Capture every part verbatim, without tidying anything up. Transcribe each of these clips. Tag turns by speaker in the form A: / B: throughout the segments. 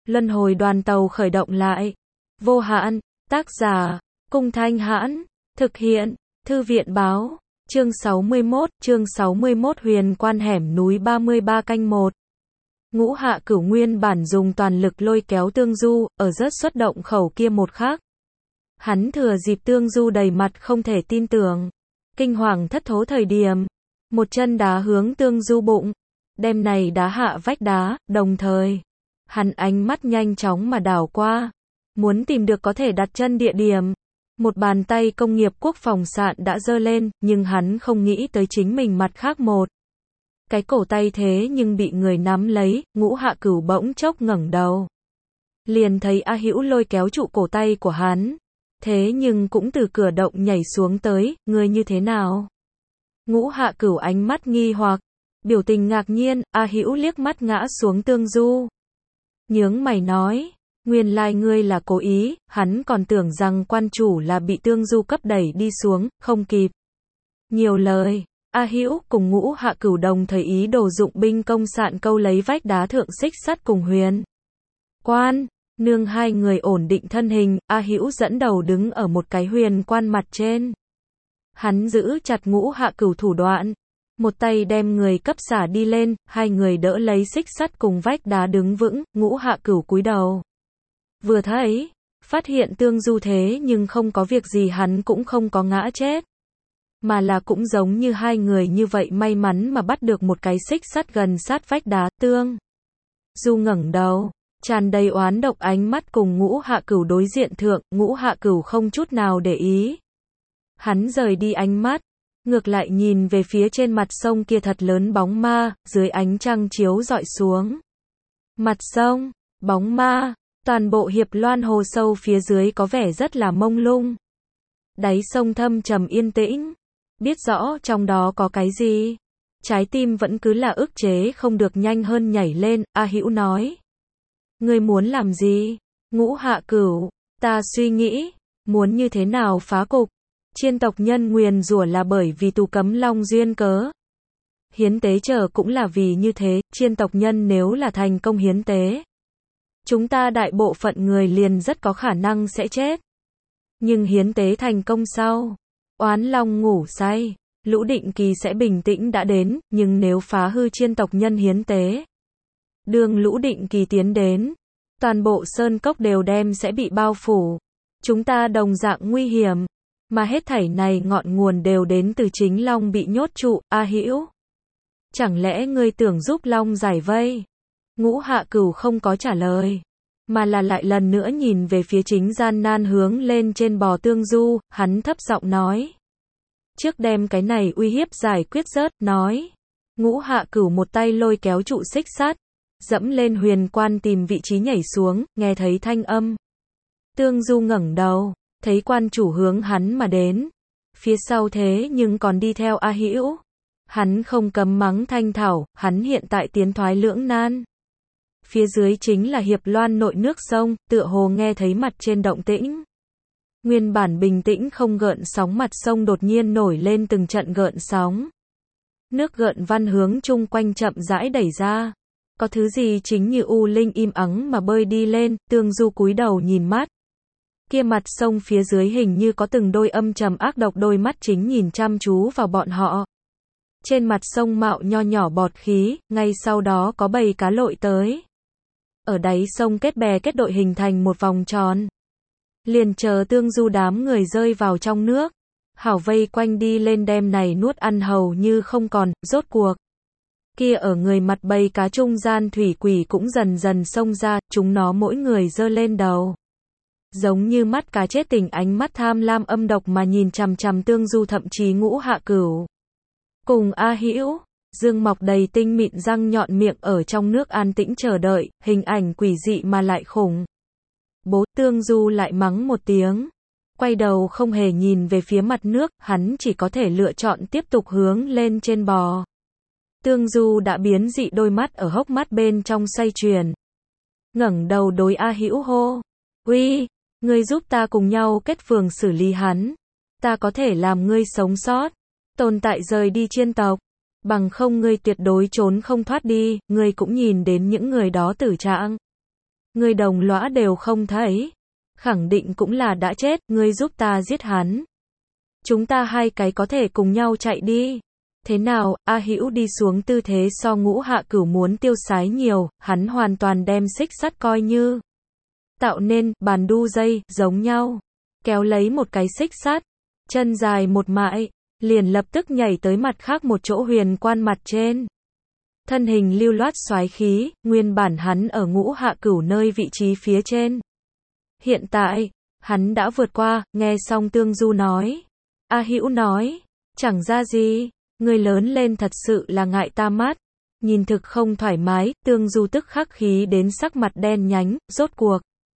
A: Luân hồi đoàn tàu khởi động lại. Vô hạn, tác giả, Cung Thanh Hãn, thực hiện, Thư viện báo, chương sáu mươi mốt, chương sáu mươi mốt huyền quan hẻm núi ba mươi ba canh một. Ngũ Hạ Cửu nguyên bản dùng toàn lực lôi kéo Tương Du, ở rất xuất động khẩu kia một khắc. Hắn thừa dịp Tương Du đầy mặt không thể tin tưởng, kinh hoàng thất thố thời điểm, một chân đá hướng Tương Du bụng, đem này đá hạ vách đá, đồng thời, hắn ánh mắt nhanh chóng mà đảo qua, muốn tìm được có thể đặt chân địa điểm. Một bàn tay công nghiệp quốc phòng sạn đã giơ lên, nhưng hắn không nghĩ tới chính mình mặt khác một cái cổ tay thế nhưng bị người nắm lấy. Ngũ Hạ Cửu bỗng chốc ngẩng đầu, liền thấy A Hữu lôi kéo trụ cổ tay của hắn, thế nhưng cũng từ cửa động nhảy xuống tới. Ngươi như thế nào? Ngũ Hạ Cửu ánh mắt nghi hoặc, biểu tình ngạc nhiên. A Hữu liếc mắt ngã xuống Tương Du, nhướng mày nói, nguyên lai ngươi là cố ý. Hắn còn tưởng rằng quan chủ là bị Tương Du cấp đẩy đi xuống, không kịp nhiều lời. A Hữu cùng Ngũ Hạ Cửu đồng thời ý đồ dụng binh công sạn câu lấy vách đá thượng xích sắt cùng huyền quan. Nương hai người ổn định thân hình, A Hữu dẫn đầu đứng ở một cái huyền quan mặt trên. Hắn giữ chặt Ngũ Hạ Cửu thủ đoạn, một tay đem người cấp xả đi lên, hai người đỡ lấy xích sắt cùng vách đá đứng vững. Ngũ Hạ Cửu cúi đầu, vừa thấy, phát hiện Tương Du thế nhưng không có việc gì, hắn cũng không có ngã chết, mà là cũng giống như hai người như vậy may mắn mà bắt được một cái xích sắt gần sát vách đá. Tương Du ngẩng đầu, tràn đầy oán độc ánh mắt cùng Ngũ Hạ Cửu đối diện thượng. Ngũ Hạ Cửu không chút nào để ý, hắn rời đi ánh mắt, ngược lại nhìn về phía trên mặt sông kia thật lớn bóng ma, dưới ánh trăng chiếu rọi xuống. Mặt sông, bóng ma, toàn bộ Hiệp Loan hồ sâu phía dưới có vẻ rất là mông lung. Đáy sông thâm trầm yên tĩnh, biết rõ trong đó có cái gì, trái tim vẫn cứ là ức chế không được nhanh hơn nhảy lên. A Hữu nói, ngươi muốn làm gì? Ngũ Hạ Cửu, ta suy nghĩ, muốn như thế nào phá cục. Chiên tộc nhân nguyền rủa là bởi vì tù cấm long duyên cớ. Hiến tế chờ cũng là vì như thế. Chiên tộc nhân nếu là thành công hiến tế, chúng ta đại bộ phận người liền rất có khả năng sẽ chết. Nhưng hiến tế thành công sau, oán long ngủ say, Lũ Định Kỳ sẽ bình tĩnh đã đến. Nhưng nếu phá hư chiên tộc nhân hiến tế, đường Lũ Định Kỳ tiến đến, toàn bộ sơn cốc đều đem sẽ bị bao phủ. Chúng ta đồng dạng nguy hiểm. Mà hết thảy này ngọn nguồn đều đến từ chính Long bị nhốt trụ. A Hữu, chẳng lẽ ngươi tưởng giúp Long giải vây? Ngũ Hạ Cửu không có trả lời, mà là lại lần nữa nhìn về phía chính gian nan hướng lên trên bò Tương Du. Hắn thấp giọng nói, trước đem cái này uy hiếp giải quyết rớt. Nói, Ngũ Hạ Cửu một tay lôi kéo trụ xích sắt, dẫm lên huyền quan tìm vị trí nhảy xuống. Nghe thấy thanh âm, Tương Du ngẩng đầu, thấy quan chủ hướng hắn mà đến, phía sau thế nhưng còn đi theo A Hữu. Hắn không cấm mắng Thanh Thảo, hắn hiện tại tiến thoái lưỡng nan. Phía dưới chính là Hiệp Loan nội nước sông, tựa hồ nghe thấy mặt trên động tĩnh. Nguyên bản bình tĩnh không gợn sóng mặt sông đột nhiên nổi lên từng trận gợn sóng. Nước gợn văn hướng chung quanh chậm rãi đẩy ra. Có thứ gì chính như u linh im ắng mà bơi đi lên. Tương Du cúi đầu nhìn mắt, kia mặt sông phía dưới hình như có từng đôi âm trầm ác độc đôi mắt chính nhìn chăm chú vào bọn họ. Trên mặt sông mạo nho nhỏ bọt khí, ngay sau đó có bầy cá lội tới. Ở đáy sông kết bè kết đội hình thành một vòng tròn. Liền chờ Tương Du đám người rơi vào trong nước, hảo vây quanh đi lên đem này nuốt ăn hầu như không còn. Rốt cuộc, kia ở người mặt bầy cá trung gian thủy quỷ cũng dần dần xông ra, chúng nó mỗi người giơ lên đầu, giống như mắt cá chết tình ánh mắt tham lam âm độc mà nhìn chằm chằm Tương Du, thậm chí Ngũ Hạ Cửu cùng A Hữu. Dương mọc đầy tinh mịn răng nhọn miệng ở trong nước an tĩnh chờ đợi, hình ảnh quỷ dị mà lại khủng bố. Tương Du lại mắng một tiếng, quay đầu không hề nhìn về phía mặt nước, hắn chỉ có thể lựa chọn tiếp tục hướng lên trên bò. Tương Du đã biến dị đôi mắt ở hốc mắt bên trong xoay chuyển, ngẩng đầu đối A Hữu hô, uy, ngươi giúp ta cùng nhau kết phường xử lý hắn, ta có thể làm ngươi sống sót, tồn tại rời đi chiên tộc, bằng không ngươi tuyệt đối trốn không thoát đi. Ngươi cũng nhìn đến những người đó tử trạng, Người đồng lõa đều không thấy. Khẳng định cũng là đã chết, ngươi giúp ta giết hắn. Chúng ta hai cái có thể cùng nhau chạy đi. Thế nào, A Hữu đi xuống tư thế so Ngũ Hạ Cửu muốn tiêu sái nhiều, hắn hoàn toàn đem xích sắt coi như tạo nên bàn đu dây, giống nhau. Kéo lấy một cái xích sắt, chân dài một mại, liền lập tức nhảy tới mặt khác một chỗ huyền quan mặt trên. Thân hình lưu loát xoái khí, nguyên bản hắn ở Ngũ Hạ Cửu nơi vị trí phía trên. Hiện tại, hắn đã vượt qua, nghe xong Tương Du nói. A Hữu nói, chẳng ra gì, người lớn lên thật sự là ngại ta mắt. Nhìn thực không thoải mái, Tương Du tức khắc khí đến sắc mặt đen nhánh, rốt cuộc.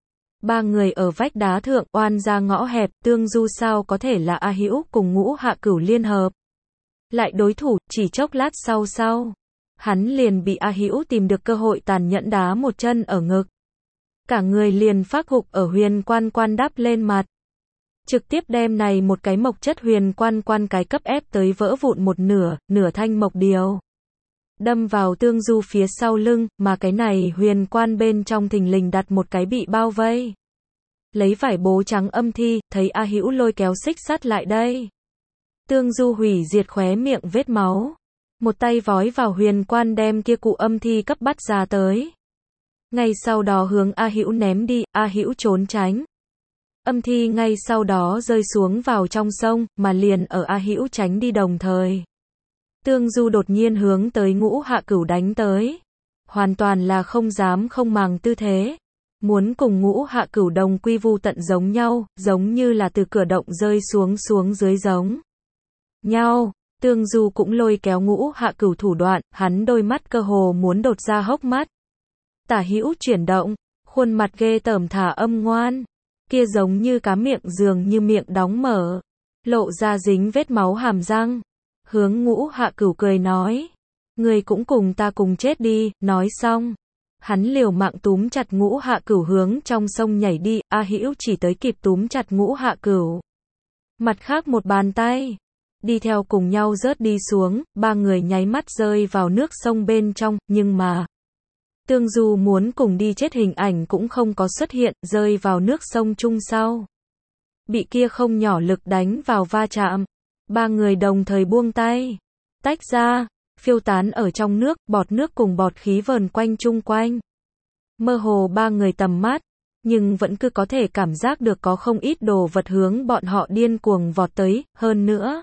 A: Ba người ở vách đá thượng, oan ra ngõ hẹp, Tương Du sao có thể là A Hữu cùng Ngũ Hạ Cửu liên hợp. Lại đối thủ, chỉ chốc lát sau sau. Hắn liền bị A Hữu tìm được cơ hội tàn nhẫn đá một chân ở ngực. Cả người liền phát gục ở huyền quan quan đáp lên mặt. Trực tiếp đem này một cái mộc chất huyền quan quan cái cấp ép tới vỡ vụn một nửa, nửa thanh mộc điều. Đâm vào Tương Du phía sau lưng, mà cái này huyền quan bên trong thình lình đặt một cái bị bao vây. Lấy vải bố trắng âm thi, thấy A Hữu lôi kéo xích sắt lại đây. Tương Du hủy diệt khóe miệng vết máu. Một tay vói vào huyền quan đem kia cụ âm thi cấp bắt ra tới. Ngay sau đó hướng A Hữu ném đi, A Hữu trốn tránh. Âm thi ngay sau đó rơi xuống vào trong sông, mà liền ở A Hữu tránh đi đồng thời. Tương Du đột nhiên hướng tới Ngũ Hạ Cửu đánh tới. Hoàn toàn là không dám không màng tư thế. Muốn cùng Ngũ Hạ Cửu đồng quy vu tận giống nhau, giống như là từ cửa động rơi xuống xuống dưới giống nhau. Tương Du cũng lôi kéo Ngũ Hạ Cửu thủ đoạn, hắn đôi mắt cơ hồ muốn đột ra hốc mắt. Tả hữu chuyển động, khuôn mặt ghê tởm thả âm ngoan. Kia giống như cá miệng dường như miệng đóng mở. Lộ ra dính vết máu hàm răng. Hướng Ngũ Hạ Cửu cười nói. Người cũng cùng ta cùng chết đi, nói xong. Hắn liều mạng túm chặt Ngũ Hạ Cửu hướng trong sông nhảy đi, A Hữu chỉ tới kịp túm chặt Ngũ Hạ Cửu. Mặt khác một bàn tay. Đi theo cùng nhau rớt đi xuống, ba người nháy mắt rơi vào nước sông bên trong, nhưng mà. Tương Du muốn cùng đi chết hình ảnh cũng không có xuất hiện, rơi vào nước sông chung sau. Bị kia không nhỏ lực đánh vào va chạm. Ba người đồng thời buông tay. Tách ra, phiêu tán ở trong nước, bọt nước cùng bọt khí vờn quanh chung quanh. Mơ hồ ba người tầm mắt, nhưng vẫn cứ có thể cảm giác được có không ít đồ vật hướng bọn họ điên cuồng vọt tới, hơn nữa.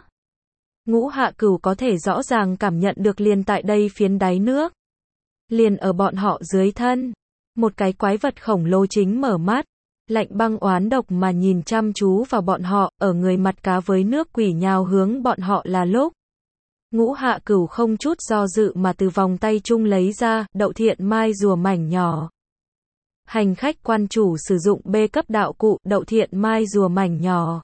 A: Ngũ Hạ Cửu có thể rõ ràng cảm nhận được liền tại đây phiến đáy nước. Liền ở bọn họ dưới thân. Một cái quái vật khổng lồ chính mở mắt. Lạnh băng oán độc mà nhìn chăm chú vào bọn họ, ở người mặt cá với nước quỷ nhào hướng bọn họ là lúc. Ngũ Hạ Cửu không chút do dự mà từ vòng tay chung lấy ra, đậu thiện mai rùa mảnh nhỏ. Hành khách quan chủ sử dụng B cấp đạo cụ, đậu thiện mai rùa mảnh nhỏ.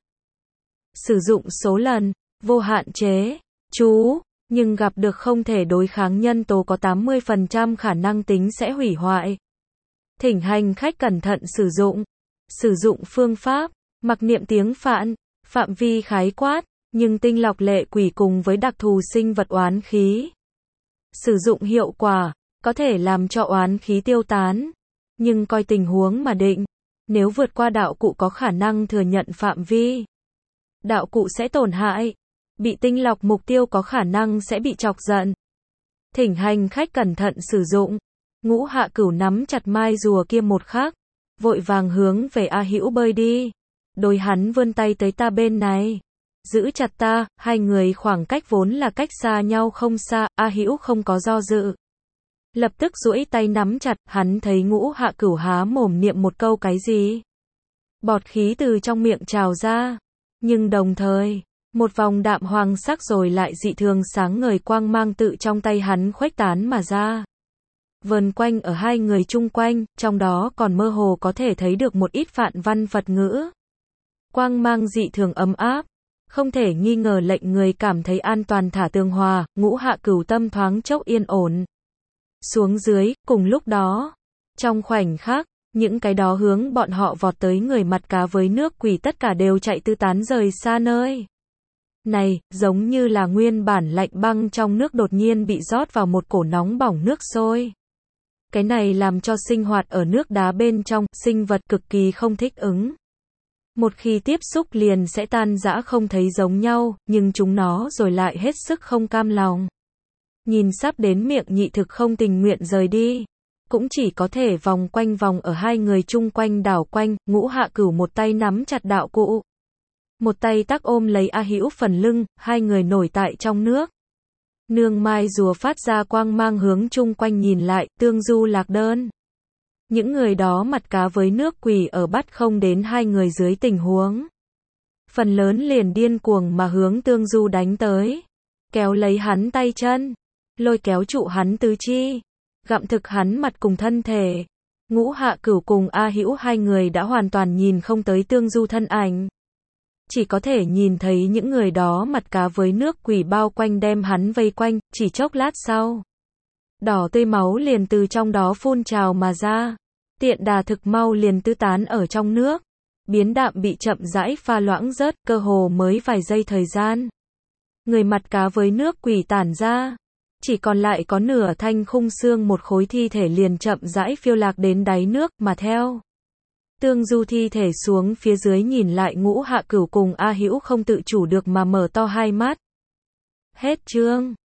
A: Sử dụng số lần, vô hạn chế. Chú, nhưng gặp được không thể đối kháng nhân tố có tám mươi phần trăm khả năng tính sẽ hủy hoại. Thỉnh hành khách cẩn thận sử dụng. Sử dụng phương pháp, mặc niệm tiếng Phạn, phạm vi khái quát, nhưng tinh lọc lệ quỷ cùng với đặc thù sinh vật oán khí. Sử dụng hiệu quả, có thể làm cho oán khí tiêu tán, nhưng coi tình huống mà định. Nếu vượt qua đạo cụ có khả năng thừa nhận phạm vi, đạo cụ sẽ tổn hại. Bị tinh lọc mục tiêu có khả năng sẽ bị chọc giận. Thỉnh hành khách cẩn thận sử dụng. Ngũ Hạ Cửu nắm chặt mai rùa kia một khắc, vội vàng hướng về A Hữu bơi đi. Đôi hắn vươn tay tới ta bên này. Giữ chặt ta, hai người khoảng cách vốn là cách xa nhau không xa, A Hữu không có do dự. Lập tức duỗi tay nắm chặt, hắn thấy Ngũ Hạ Cửu há mồm niệm một câu cái gì. Bọt khí từ trong miệng trào ra. Nhưng đồng thời, một vòng đạm hoàng sắc rồi lại dị thường sáng ngời quang mang tự trong tay hắn khuếch tán mà ra. Vờn quanh ở hai người chung quanh, trong đó còn mơ hồ có thể thấy được một ít phạn văn Phật ngữ. Quang mang dị thường ấm áp, không thể nghi ngờ lệnh người cảm thấy an toàn thả tường hòa. Ngũ Hạ Cửu tâm thoáng chốc yên ổn. Xuống dưới, cùng lúc đó, trong khoảnh khắc, những cái đó hướng bọn họ vọt tới người mặt cá với nước quỷ tất cả đều chạy tứ tán rời xa nơi. Này, giống như là nguyên bản lạnh băng trong nước đột nhiên bị rót vào một cổ nóng bỏng nước sôi. Cái này làm cho sinh hoạt ở nước đá bên trong, sinh vật cực kỳ không thích ứng. Một khi tiếp xúc liền sẽ tan rã không thấy giống nhau, nhưng chúng nó rồi lại hết sức không cam lòng. Nhìn sắp đến miệng nhị thực không tình nguyện rời đi. Cũng chỉ có thể vòng quanh vòng ở hai người chung quanh đảo quanh, Ngũ Hạ Cửu một tay nắm chặt đạo cụ. Một tay tắc ôm lấy A Hữu phần lưng, hai người nổi tại trong nước. Nương mai rùa phát ra quang mang hướng chung quanh nhìn lại, tương du lạc đơn. Những người đó mặt cá với nước quỳ ở bắt không đến hai người dưới tình huống. Phần lớn liền điên cuồng mà hướng tương du đánh tới. Kéo lấy hắn tay chân. Lôi kéo trụ hắn tứ chi. Gặm thực hắn mặt cùng thân thể. Ngũ Hạ Cửu cùng A Hữu hai người đã hoàn toàn nhìn không tới tương du thân ảnh. Chỉ có thể nhìn thấy những người đó mặt cá với nước quỷ bao quanh đem hắn vây quanh, chỉ chốc lát sau. Đỏ tươi máu liền từ trong đó phun trào mà ra. Tiện đà thực mau liền tứ tán ở trong nước. Biến đạm bị chậm rãi pha loãng rớt, cơ hồ mới vài giây thời gian. Người mặt cá với nước quỷ tản ra. Chỉ còn lại có nửa thanh khung xương một khối thi thể liền chậm rãi phiêu lạc đến đáy nước, mà theo. Tương du thi thể xuống phía dưới nhìn lại Ngũ Hạ Cửu cùng A Hữu không tự chủ được mà mở to hai mắt. Hết chương.